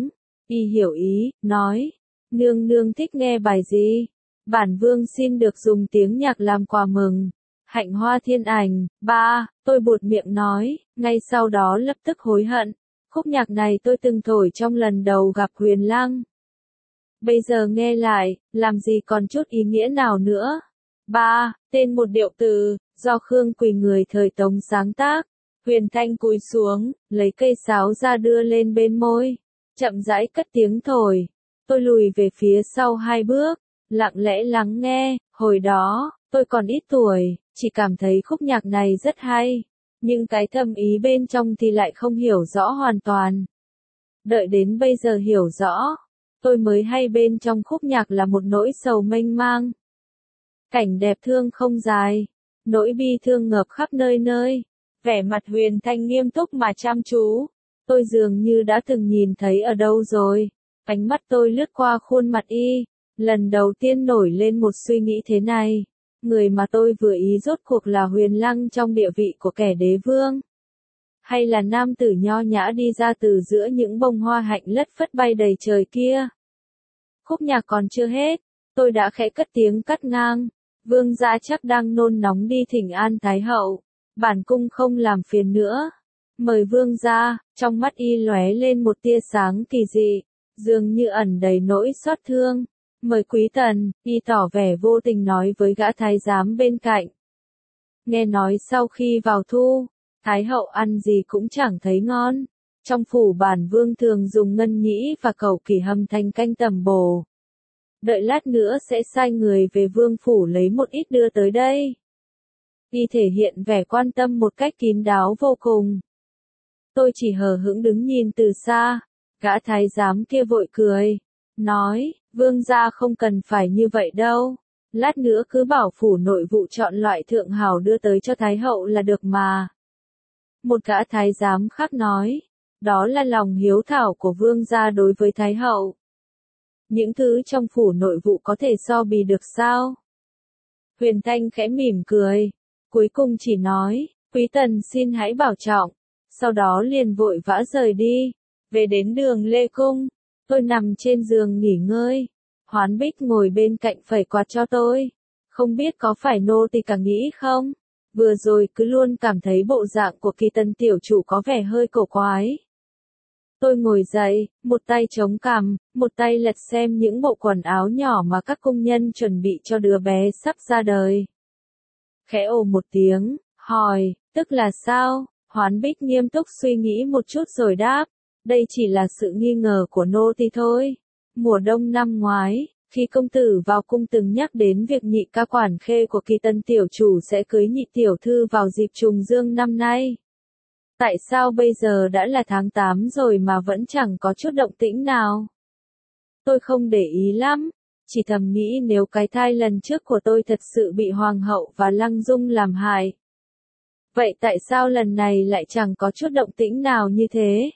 Y hiểu ý, nói, nương nương thích nghe bài gì? Bản vương xin được dùng tiếng nhạc làm quà mừng. Hạnh hoa thiên ảnh, ba, tôi buột miệng nói, ngay sau đó lập tức hối hận. Khúc nhạc này tôi từng thổi trong lần đầu gặp Huyền Lăng. Bây giờ nghe lại, làm gì còn chút ý nghĩa nào nữa. Ba, tên một điệu từ, do Khương Quỳ người thời Tống sáng tác. Huyền Thanh cúi xuống, lấy cây sáo ra đưa lên bên môi. Chậm rãi cất tiếng thổi. Tôi lùi về phía sau hai bước, lặng lẽ lắng nghe. Hồi đó, tôi còn ít tuổi, chỉ cảm thấy khúc nhạc này rất hay. Nhưng cái thâm ý bên trong thì lại không hiểu rõ hoàn toàn. Đợi đến bây giờ hiểu rõ, tôi mới hay bên trong khúc nhạc là một nỗi sầu mênh mang. Cảnh đẹp thương không dài, nỗi bi thương ngập khắp nơi nơi. Vẻ mặt Huyền Thanh nghiêm túc mà chăm chú. Tôi dường như đã từng nhìn thấy ở đâu rồi. Ánh mắt tôi lướt qua khuôn mặt y. Lần đầu tiên nổi lên một suy nghĩ thế này. Người mà tôi vừa ý rốt cuộc là Huyền Lăng trong địa vị của kẻ đế vương. Hay là nam tử nho nhã đi ra từ giữa những bông hoa hạnh lất phất bay đầy trời kia. Khúc nhạc còn chưa hết, tôi đã khẽ cất tiếng cắt ngang. Vương gia chắc đang nôn nóng đi thỉnh an Thái hậu. Bản cung không làm phiền nữa. Mời vương gia, trong mắt y lóe lên một tia sáng kỳ dị, dường như ẩn đầy nỗi xót thương. Mời quý tần, y tỏ vẻ vô tình nói với gã thái giám bên cạnh. Nghe nói sau khi vào thu, Thái hậu ăn gì cũng chẳng thấy ngon. Trong phủ bản vương thường dùng ngân nhĩ và cẩu kỳ hầm thành canh tầm bổ. Đợi lát nữa sẽ sai người về vương phủ lấy một ít đưa tới đây. Y thể hiện vẻ quan tâm một cách kín đáo vô cùng. Tôi chỉ hờ hững đứng nhìn từ xa, gã thái giám kia vội cười, nói, vương gia không cần phải như vậy đâu. Lát nữa cứ bảo phủ nội vụ chọn loại thượng hảo đưa tới cho Thái hậu là được mà. Một gã thái giám khác nói, đó là lòng hiếu thảo của vương gia đối với Thái hậu. Những thứ trong phủ nội vụ có thể so bì được sao? Huyền Thanh khẽ mỉm cười, cuối cùng chỉ nói, quý tần xin hãy bảo trọng, sau đó liền vội vã rời đi, về đến đường Lê Cung, tôi nằm trên giường nghỉ ngơi, Hoán Bích ngồi bên cạnh phẩy quạt cho tôi, không biết có phải nô tỳ cả nghĩ không? Vừa rồi cứ luôn cảm thấy bộ dạng của Kỳ Tân tiểu chủ có vẻ hơi cổ quái. Tôi ngồi dậy, một tay chống cằm, một tay lật xem những bộ quần áo nhỏ mà các công nhân chuẩn bị cho đứa bé sắp ra đời. Khẽ ồ một tiếng, hỏi, tức là sao? Hoán Bích nghiêm túc suy nghĩ một chút rồi đáp, đây chỉ là sự nghi ngờ của nô tỳ thôi. Mùa đông năm ngoái, khi công tử vào cung từng nhắc đến việc nhị ca quản khê của Kỳ Tân tiểu chủ sẽ cưới nhị tiểu thư vào dịp trùng dương năm nay. Tại sao bây giờ đã là tháng tám rồi mà vẫn chẳng có chút động tĩnh nào? Tôi không để ý lắm, chỉ thầm nghĩ nếu cái thai lần trước của tôi thật sự bị Hoàng hậu và Lăng Dung làm hại. Vậy tại sao lần này lại chẳng có chút động tĩnh nào như thế?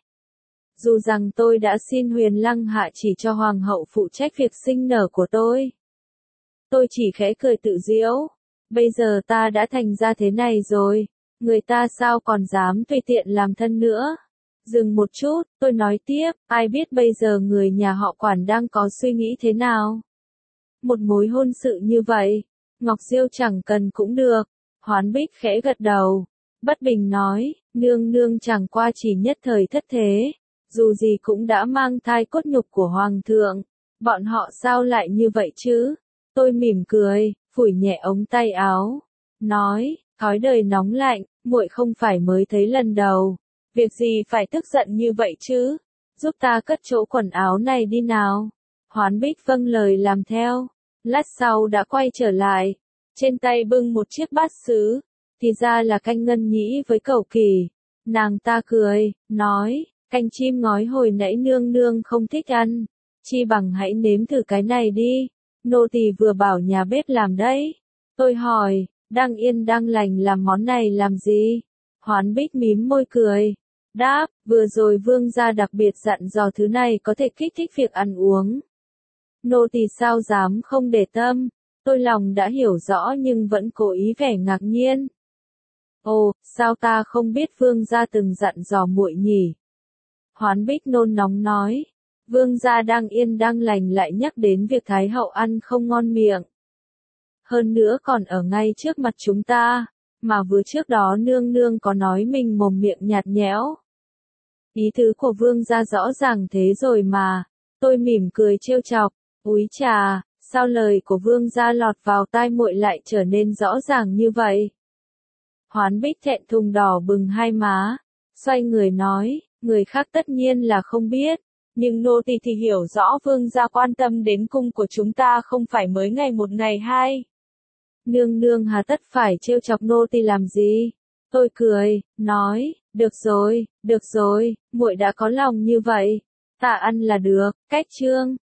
Dù rằng tôi đã xin Huyền Lăng hạ chỉ cho Hoàng hậu phụ trách việc sinh nở của tôi. Tôi chỉ khẽ cười tự giễu. Bây giờ ta đã thành ra thế này rồi, người ta sao còn dám tùy tiện làm thân nữa. Dừng một chút, tôi nói tiếp, ai biết bây giờ người nhà họ Quản đang có suy nghĩ thế nào. Một mối hôn sự như vậy, Ngọc Diêu chẳng cần cũng được. Hoán Bích khẽ gật đầu, bất bình nói, nương nương chẳng qua chỉ nhất thời thất thế. Dù gì cũng đã mang thai cốt nhục của Hoàng thượng, bọn họ sao lại như vậy chứ? Tôi mỉm cười, phủi nhẹ ống tay áo, nói, thói đời nóng lạnh, muội không phải mới thấy lần đầu, việc gì phải tức giận như vậy chứ? Giúp ta cất chỗ quần áo này đi nào. Hoán Bích vâng lời làm theo, lát sau đã quay trở lại, trên tay bưng một chiếc bát sứ, thì ra là canh ngân nhĩ với cẩu kỳ. Nàng ta cười, nói, canh chim ngói hồi nãy nương nương không thích ăn, chi bằng hãy nếm thử cái này đi, nô tỳ vừa bảo nhà bếp làm đấy. Tôi hỏi, đang yên đang lành làm món này làm gì? Hoán Bích mím môi cười, đáp, vừa rồi vương gia đặc biệt dặn dò thứ này có thể kích thích việc ăn uống. Nô tỳ sao dám không để tâm, tôi lòng đã hiểu rõ nhưng vẫn cố ý vẻ ngạc nhiên. Ồ, sao ta không biết vương gia từng dặn dò muội nhỉ? Hoán Bích nôn nóng nói, Vương gia đang yên đang lành lại nhắc đến việc Thái hậu ăn không ngon miệng. Hơn nữa còn ở ngay trước mặt chúng ta, mà vừa trước đó nương nương có nói mình mồm miệng nhạt nhẽo. Ý tứ của vương gia rõ ràng thế rồi mà, tôi mỉm cười trêu chọc, úi chà, sao lời của vương gia lọt vào tai muội lại trở nên rõ ràng như vậy? Hoán Bích thẹn thùng đỏ bừng hai má, xoay người nói, người khác tất nhiên là không biết, nhưng nô tỳ thì hiểu rõ vương gia quan tâm đến cung của chúng ta không phải mới ngày một ngày hai. Nương nương hà tất phải trêu chọc nô tỳ làm gì? Tôi cười, nói, được rồi, được rồi, muội đã có lòng như vậy, tạ ăn là được, cách trương.